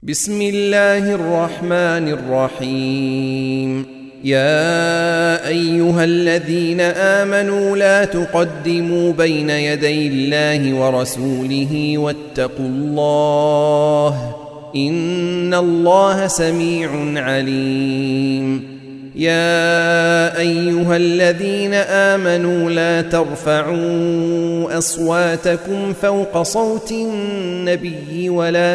بسم الله الرحمن الرحيم. يا أيها الذين آمنوا لا تقدموا بين يدي الله ورسوله واتقوا الله إن الله سميع عليم. يا أيها الذين آمنوا لا ترفعوا أصواتكم فوق صوت النبي ولا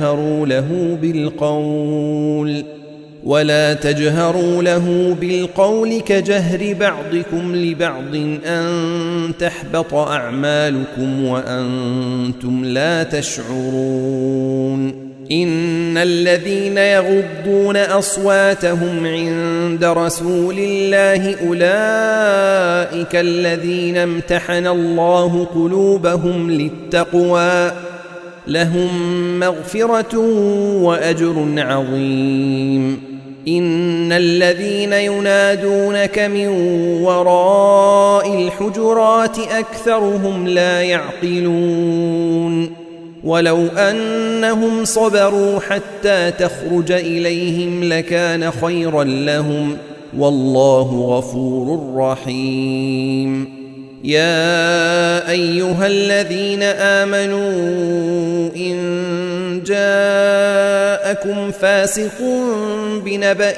تجهروا له بالقول كجهر بعضكم لبعض أن تحبط أعمالكم وأنتم لا تشعرون. إن الذين يغضون أصواتهم عند رسول الله أولئك الذين امتحن الله قلوبهم للتقوى لهم مغفرة وأجر عظيم. إن الذين ينادونك من وراء الحجرات أكثرهم لا يعقلون. ولو أنهم صبروا حتى تخرج إليهم لكان خيرا لهم والله غفور رحيم. يا أيها الذين آمنوا إن جاءكم فاسق بنبأ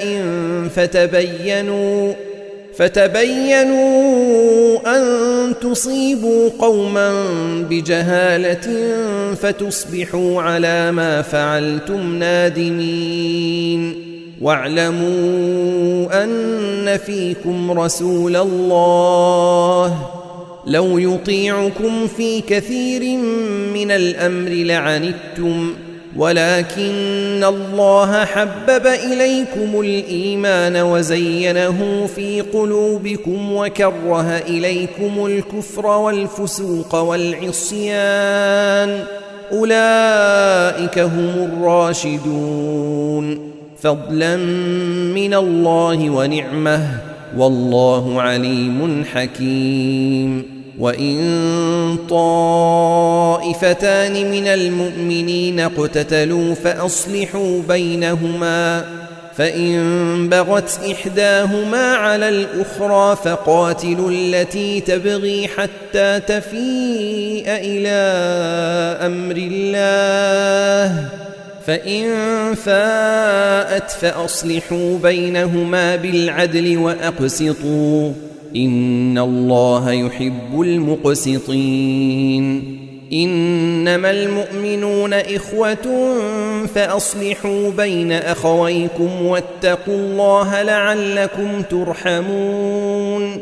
فتبينوا أن تصيبوا قوما بجهالة فتصبحوا على ما فعلتم نادمين. واعلموا أن فيكم رسول الله لو يطيعكم في كثير من الأمر لعنتم ولكن الله حبب إليكم الإيمان وزينه في قلوبكم وكره إليكم الكفر والفسوق والعصيان أولئك هم الراشدون فضلا من الله ونعمه والله عليم حكيم. وإن طائفتان من المؤمنين اقتتلوا فأصلحوا بينهما فإن بغت إحداهما على الأخرى فقاتلوا التي تبغي حتى تفيء إلى أمر الله فإن فاءت فأصلحوا بينهما بالعدل وأقسطوا إن الله يحب المقسطين. إنما المؤمنون إخوة فأصلحوا بين أخويكم واتقوا الله لعلكم ترحمون.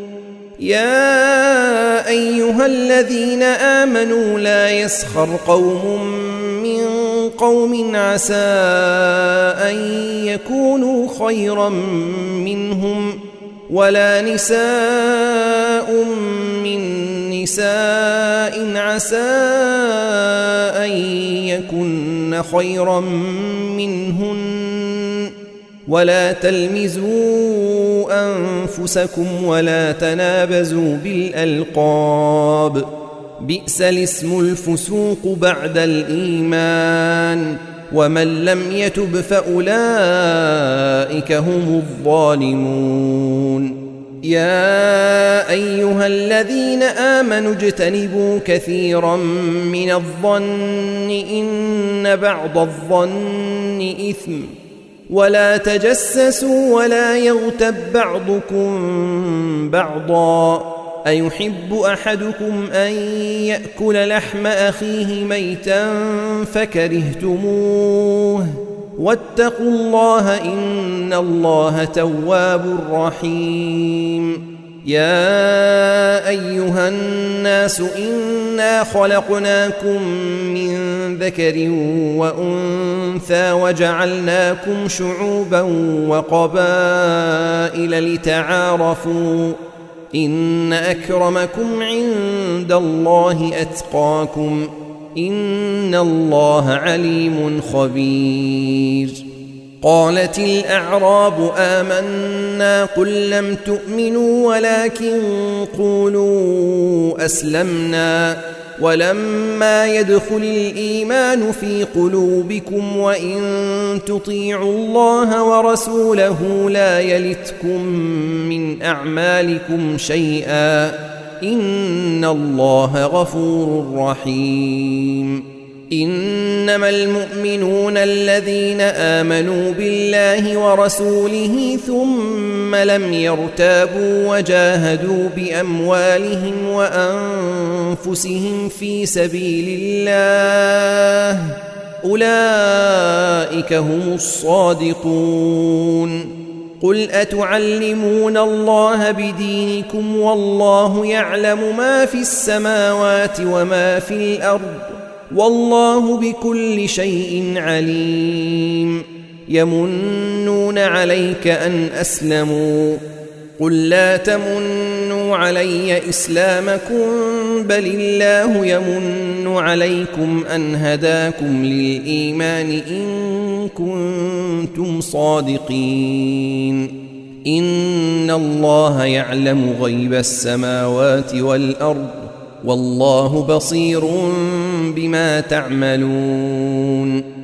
يا أيها الذين آمنوا لا يسخر قوم من قوم عسى أن يكونوا خيرا منهم ولا نساء من نساء عسى أن يكن خيرا منهن ولا تلمزوا أنفسكم ولا تنابزوا بالألقاب بئس الاسم الفسوق بعد الإيمان ومن لم يتب فأولئك هم الظالمون. يا أيها الذين آمنوا اجتنبوا كثيرا من الظن إن بعض الظن إثم ولا تجسسوا ولا يغتب بعضكم بعضا أيحب أحدكم أن يأكل لحم أخيه ميتا فكرهتموه واتقوا الله إن الله تواب رحيم. يا أيها الناس إنا خلقناكم من ذكر وأنثى وجعلناكم شعوبا وقبائل لتعارفوا إن أكرمكم عند الله أتقاكم إن الله عليم خبير. قالت الأعراب آمنا قل لم تؤمنوا ولكن قولوا أسلمنا ولما يدخل الإيمان في قلوبكم وإن تطيعوا الله ورسوله لا يلتكم من أعمالكم شيئا إن الله غفور رحيم إنما المؤمنون الذين آمنوا بالله ورسوله ثم لم يرتابوا وجاهدوا بأموالهم وأنفسهم في سبيل الله أولئك هم الصادقون قل أتعلمون الله بدينكم والله يعلم ما في السماوات وما في الأرض والله بكل شيء عليم يمنون عليك أن أسلموا قل لا تمنوا علي إسلامكم بل الله يمن عليكم أن هداكم للإيمان إن كنتم صادقين إن الله يعلم غيب السماوات والأرض والله بصير بما تعملون